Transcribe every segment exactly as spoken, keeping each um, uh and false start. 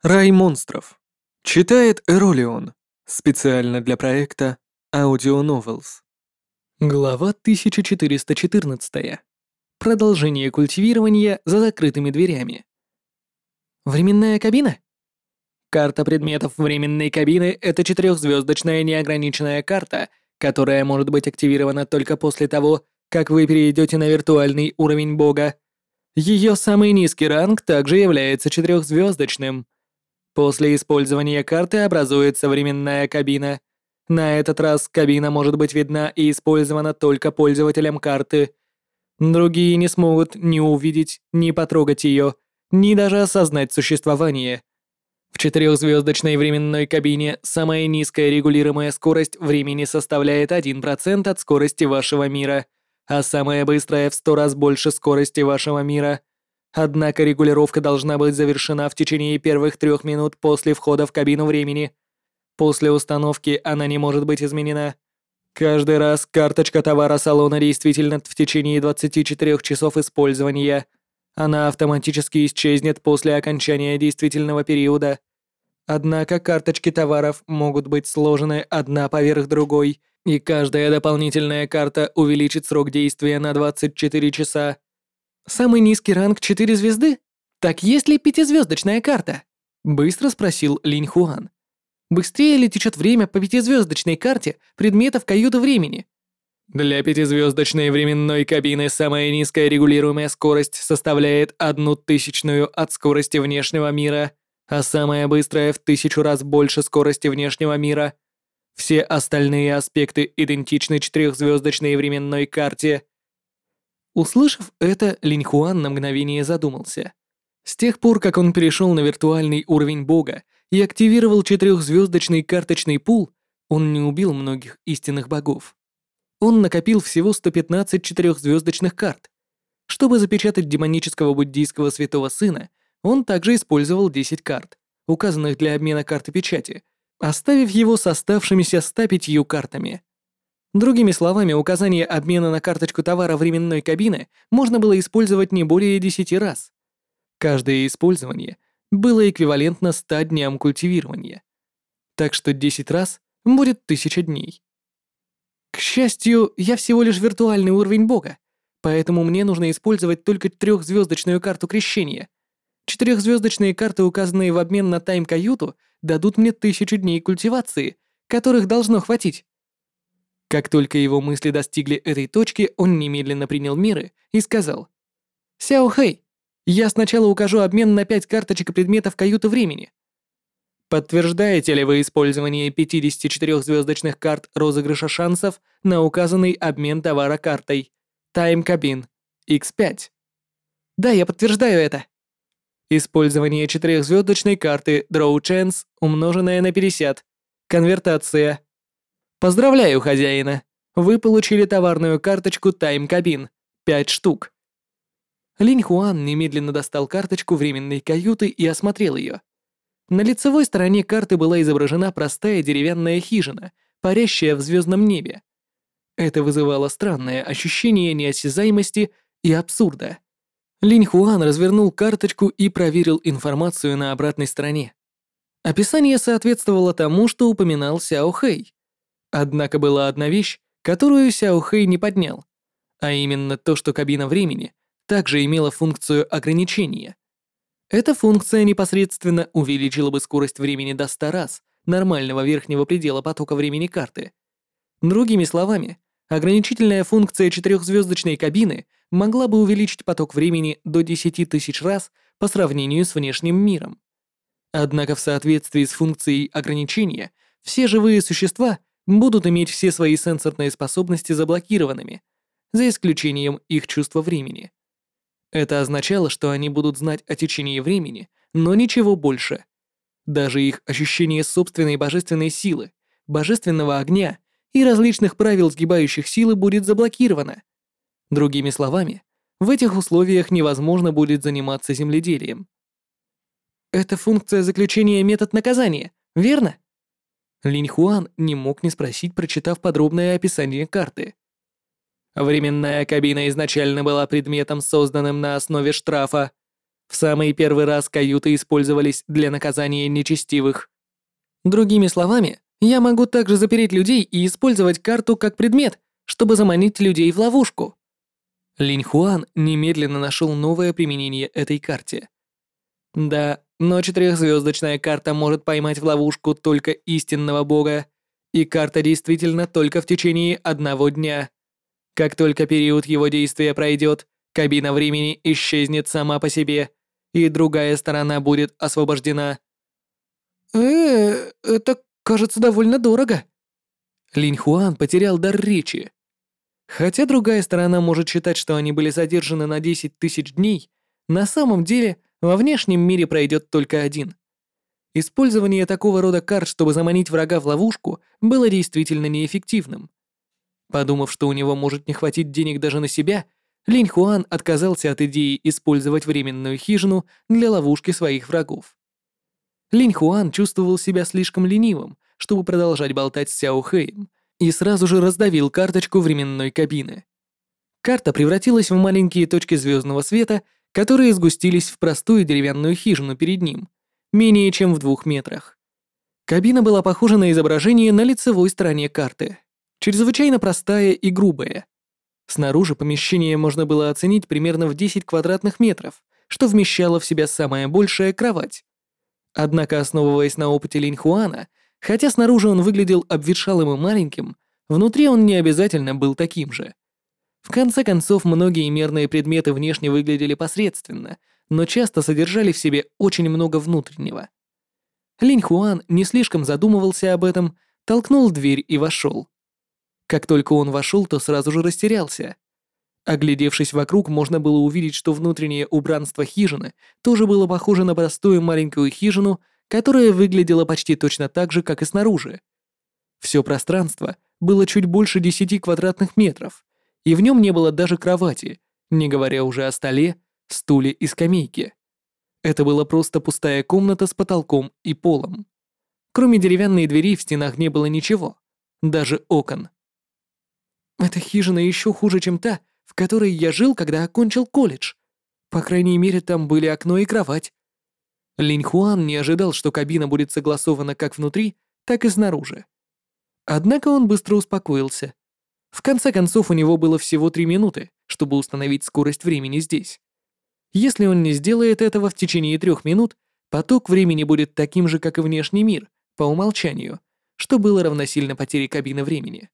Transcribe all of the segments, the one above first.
Рай монстров. Читает Эролион. Специально для проекта Audio Novels. Глава тысяча четыреста четырнадцать. Продолжение культивирования за закрытыми дверями. Временная кабина? Карта предметов временной кабины — это четырехзвездочная неограниченная карта, которая может быть активирована только после того, как вы перейдете на виртуальный уровень бога. Ее самый низкий ранг также является четырехзвездочным. После использования карты образуется временная кабина. На этот раз кабина может быть видна и использована только пользователям карты. Другие не смогут ни увидеть, ни потрогать ее, ни даже осознать существование. В четырехзвездочной временной кабине самая низкая регулируемая скорость времени составляет один процент от скорости вашего мира, а самая быстрая в сто раз больше скорости вашего мира. Однако регулировка должна быть завершена в течение первых трех минут после входа в кабину времени. После установки она не может быть изменена. Каждый раз карточка товара салона действительна в течение двадцати четырёх часов использования. Она автоматически исчезнет после окончания действительного периода. Однако карточки товаров могут быть сложены одна поверх другой, и каждая дополнительная карта увеличит срок действия на двадцать четыре часа. Самый низкий ранг четыре звезды? Так есть ли пятизвездочная карта? Быстро спросил Линь Хуан. Быстрее ли течет время по пятизвездочной карте предметов каюты времени? Для пятизвездочной временной кабины самая низкая регулируемая скорость составляет одну тысячную от скорости внешнего мира, а самая быстрая в тысячу раз больше скорости внешнего мира. Все остальные аспекты идентичны четырехзвездочной временной карте. Услышав это, Линь Хуан на мгновение задумался. С тех пор, как он перешел на виртуальный уровень бога и активировал четырехзвездочный карточный пул, он не убил многих истинных богов. Он накопил всего сто пятнадцать четырехзвездочных карт. Чтобы запечатать демонического буддийского святого сына, он также использовал десять карт, указанных для обмена карты печати, оставив его с оставшимися ста пятью картами. Другими словами, указание обмена на карточку товара временной кабины можно было использовать не более десяти раз. Каждое использование было эквивалентно ста дням культивирования. Так что десять раз будет тысяча дней. К счастью, я всего лишь виртуальный уровень бога, поэтому мне нужно использовать только трехзвездочную карту крещения. Четырехзвездочные карты, указанные в обмен на тайм-каюту, дадут мне тысячу дней культивации, которых должно хватить. Как только его мысли достигли этой точки, он немедленно принял меры и сказал: «Сяо Хэй, я сначала укажу обмен на пять карточек и предметов каюты времени. Подтверждаете ли вы использование пятидесяти четырехзвездочных карт розыгрыша шансов на указанный обмен товара картой Time Cabin икс пять? Да, я подтверждаю это. Использование четырехзвездочной карты Draw Chance, умноженное на пятьдесят. Конвертация. Поздравляю, хозяина. Вы получили товарную карточку Time Cabin. пять штук. Линь Хуан немедленно достал карточку временной каюты и осмотрел ее. На лицевой стороне карты была изображена простая деревянная хижина, парящая в звездном небе. Это вызывало странное ощущение неосязаемости и абсурда. Линь Хуан развернул карточку и проверил информацию на обратной стороне. Описание соответствовало тому, что упоминал Сяо Хэй. Однако была одна вещь, которую Сяо Хэй не поднял, а именно то, что кабина времени также имела функцию ограничения. Эта функция непосредственно увеличила бы скорость времени до ста раз нормального верхнего предела потока времени карты. Другими словами, ограничительная функция четырехзвездочной кабины могла бы увеличить поток времени до десяти тысяч раз по сравнению с внешним миром. Однако в соответствии с функцией ограничения все живые существа будут иметь все свои сенсорные способности заблокированными, за исключением их чувства времени. Это означало, что они будут знать о течении времени, но ничего больше. Даже их ощущение собственной божественной силы, божественного огня и различных правил сгибающих силы будет заблокировано. Другими словами, в этих условиях невозможно будет заниматься земледелием. Это функция заключения метод наказания, верно? Линь Хуан не мог не спросить, прочитав подробное описание карты. Временная кабина изначально была предметом, созданным на основе штрафа. В самый первый раз каюты использовались для наказания нечестивых. Другими словами, я могу также запереть людей и использовать карту как предмет, чтобы заманить людей в ловушку. Линь Хуан немедленно нашел новое применение этой карте. Да, но четырехзвездочная карта может поймать в ловушку только истинного бога, и карта действительно только в течение одного дня. Как только период его действия пройдет, кабина времени исчезнет сама по себе, и другая сторона будет освобождена. э это кажется довольно дорого. Линь Хуан потерял дар речи. Хотя другая сторона может считать, что они были задержаны на десять тысяч дней, на самом деле во внешнем мире пройдет только один. Использование такого рода карт, чтобы заманить врага в ловушку, было действительно неэффективным. Подумав, что у него может не хватить денег даже на себя, Линь Хуан отказался от идеи использовать временную хижину для ловушки своих врагов. Линь Хуан чувствовал себя слишком ленивым, чтобы продолжать болтать с Сяо Хэем, и сразу же раздавил карточку временной кабины. Карта превратилась в маленькие точки звездного света, которые сгустились в простую деревянную хижину перед ним, менее чем в двух метрах. Кабина была похожа на изображение на лицевой стороне карты, чрезвычайно простая и грубая. Снаружи помещение можно было оценить примерно в десять квадратных метров, что вмещало в себя самая большая кровать. Однако, основываясь на опыте Линь Хуана, хотя снаружи он выглядел обветшалым и маленьким, внутри он не обязательно был таким же. В конце концов, многие мерные предметы внешне выглядели посредственно, но часто содержали в себе очень много внутреннего. Линь Хуан не слишком задумывался об этом, толкнул дверь и вошел. Как только он вошел, то сразу же растерялся. Оглядевшись вокруг, можно было увидеть, что внутреннее убранство хижины тоже было похоже на простую маленькую хижину, которая выглядела почти точно так же, как и снаружи. Все пространство было чуть больше десяти квадратных метров, и в нем не было даже кровати, не говоря уже о столе, стуле и скамейке. Это была просто пустая комната с потолком и полом. Кроме деревянной двери в стенах не было ничего, даже окон. Эта хижина еще хуже, чем та, в которой я жил, когда окончил колледж. По крайней мере, там были окно и кровать. Линь Хуан не ожидал, что кабина будет согласована как внутри, так и снаружи. Однако он быстро успокоился. В конце концов, у него было всего три минуты, чтобы установить скорость времени здесь. Если он не сделает этого в течение трех минут, поток времени будет таким же, как и внешний мир, по умолчанию, что было равносильно потере кабины времени.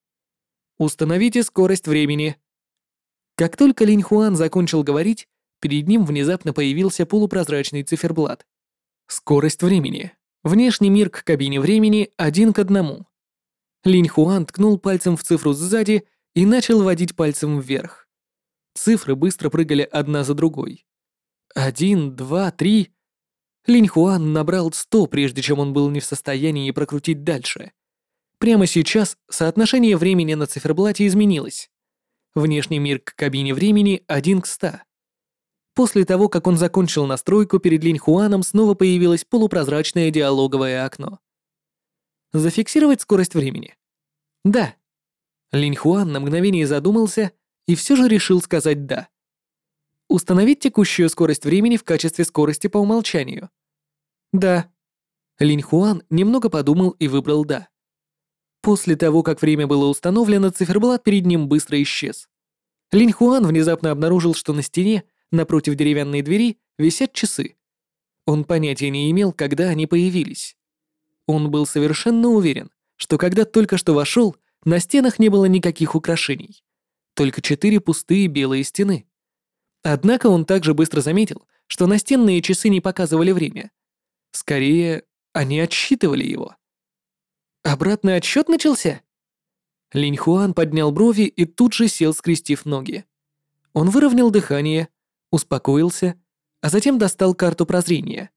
Установите скорость времени. Как только Линь Хуан закончил говорить, перед ним внезапно появился полупрозрачный циферблат. Скорость времени. Внешний мир к кабине времени один к одному. Линь Хуан ткнул пальцем в цифру сзади и начал водить пальцем вверх. Цифры быстро прыгали одна за другой. Один, два, три. Линь Хуан набрал сто, прежде чем он был не в состоянии прокрутить дальше. Прямо сейчас соотношение времени на циферблате изменилось. Внешний мир к кабине времени один к ста. После того, как он закончил настройку, перед Линь Хуаном снова появилось полупрозрачное диалоговое окно. Зафиксировать скорость времени? Да. Линь Хуан на мгновение задумался и все же решил сказать «да». Установить текущую скорость времени в качестве скорости по умолчанию? Да. Линь Хуан немного подумал и выбрал «да». После того, как время было установлено, циферблат перед ним быстро исчез. Линь Хуан внезапно обнаружил, что на стене, напротив деревянной двери, висят часы. Он понятия не имел, когда они появились. Он был совершенно уверен, что когда только что вошел, на стенах не было никаких украшений. Только четыре пустые белые стены. Однако он также быстро заметил, что настенные часы не показывали время. Скорее, они отсчитывали его. Обратный отсчет начался? Линь Хуан поднял брови и тут же сел, скрестив ноги. Он выровнял дыхание, успокоился, а затем достал карту прозрения.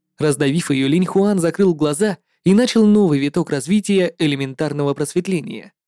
Раздавив ее, Линь Хуан закрыл глаза и начал новый виток развития элементарного просветления.